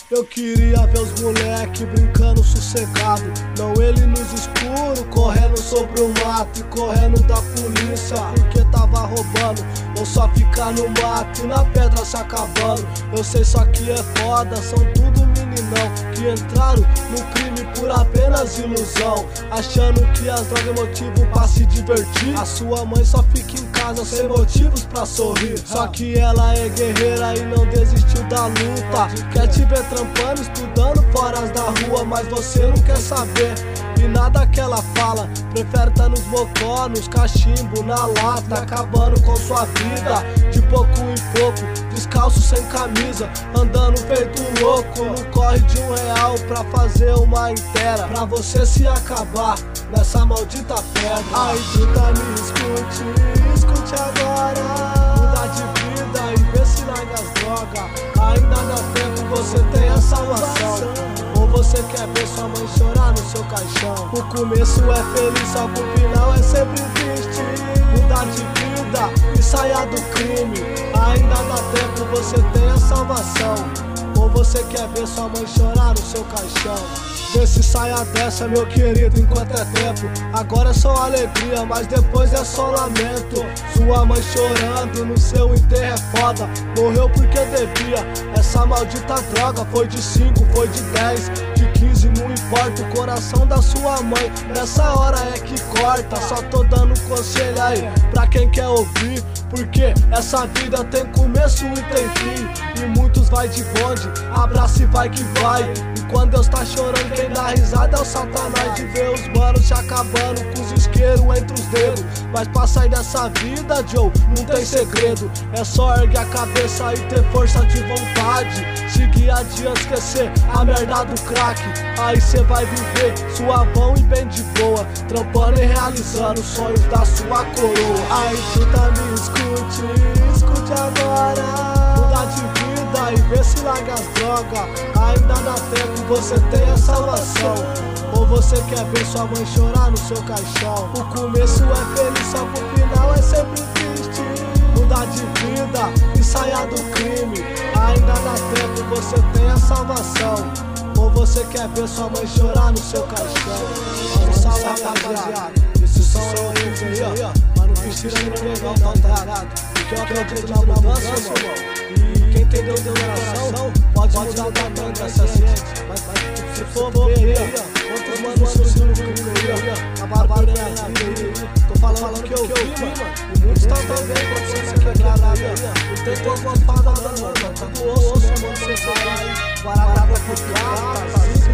Eu queria ver os moleque brincando sossegado, não ele nos escuros, correndo sobre o mato e correndo da polícia porque tava roubando, ou só ficar no mato e na pedra se acabando. Eu sei só que é foda, são tudo meninão que entraram no crime por apenas ilusão, achando que as drogas é motivo pra se divertir. A sua mãe só fica em casa sem motivos pra sorrir, só que ela é guerreira e não desistiu da luta. Quer te ver trampando, estudando fora da rua, mas você não quer saber e nada que ela fala. Prefere tá nos mocó, nos cachimbo, na lata, acabando com sua vida de pouco em pouco, descalço sem camisa, andando feito louco, no corre de R$1 pra fazer uma inteira, pra você se acabar nessa maldita pedra. Aí tu tá me escute agora, mudar de vida e vê se larga as drogas. Ainda dá tempo, você tem a salvação, ou você quer ver sua mãe chorar no seu caixão? O começo é feliz, só que o final é sempre triste. Mudar de vida e saia do crime. Ainda dá tempo, você tem a salvação, ou você quer ver sua mãe chorar no seu caixão? Vê se saia dessa, meu querido, enquanto é tempo. Agora é só alegria, mas depois é só lamento. Sua mãe chorando no seu enterro é foda, morreu porque devia. Essa maldita droga foi de 5, foi de 10, de 15, não importa o coração da sua mãe. Nessa hora é que corta, só tô dando conselho aí pra quem quer ouvir, porque essa vida tem começo e tem fim, e muitos vai de bonde, abraça e vai que vai. E quando Deus tá chorando, quem dá risada é o Satanás, de ver os manos se acabando com os isqueiros entre os dedos. Mas pra sair dessa vida, Joe, não tem segredo, é só erguer a cabeça e ter força de vontade, seguir adiante, esquecer a merda do crack. Aí cê vai viver suavão e bem de boa, trampando e realizando os sonhos da sua coroa. Aí tu tá me escute agora, mudar de vida e vê se larga as drogas. Ainda dá tempo, você tem a salvação, ou você quer ver sua mãe chorar no seu caixão? O começo é feliz, só que o final é sempre triste. Mudar de vida e saia do crime. Ainda dá tempo, você tem a salvação, ou você quer ver sua mãe chorar no seu caixão? Vamos salvar, rapaziada, esse som é horrível aí, ó, mas não precisa de ninguém não, tá ligado? Porque eu acredito na mudança, irmão. E quem entendeu o coração pode mudar o tamanho dessa gente. Mas se for ver aí, ó, quantos manos surgiram no crime aí, ó, acabaram com a minha vida. Tô falando que eu vi, mano, e muitos estão também acontecendo essa quebrada aí, ó. Não tem como apagar não, mano, tá do osso, mano, você vai, parada complicada,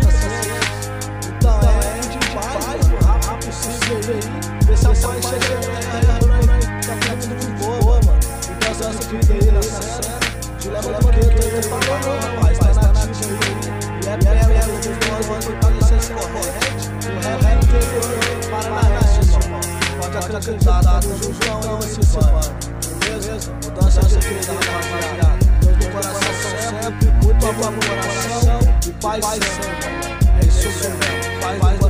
então é de paz, mano, rápido possível aí. Vê se a paz chega aí, tá tudo de boa, mano. Então essa vida aí, nessa série, dilema do banquete, eu tô falando, rapaz, tá na ativa aí. E é bela, os nós vamos tentar licença corrente, o rap tem paranaense, irmão. Pode acreditar, tamo juntão nesse mano, beleza? Mudança essa vida, rapaziada. Deus no coração sempre, muito amor no coração e paz sempre. É isso mesmo, paz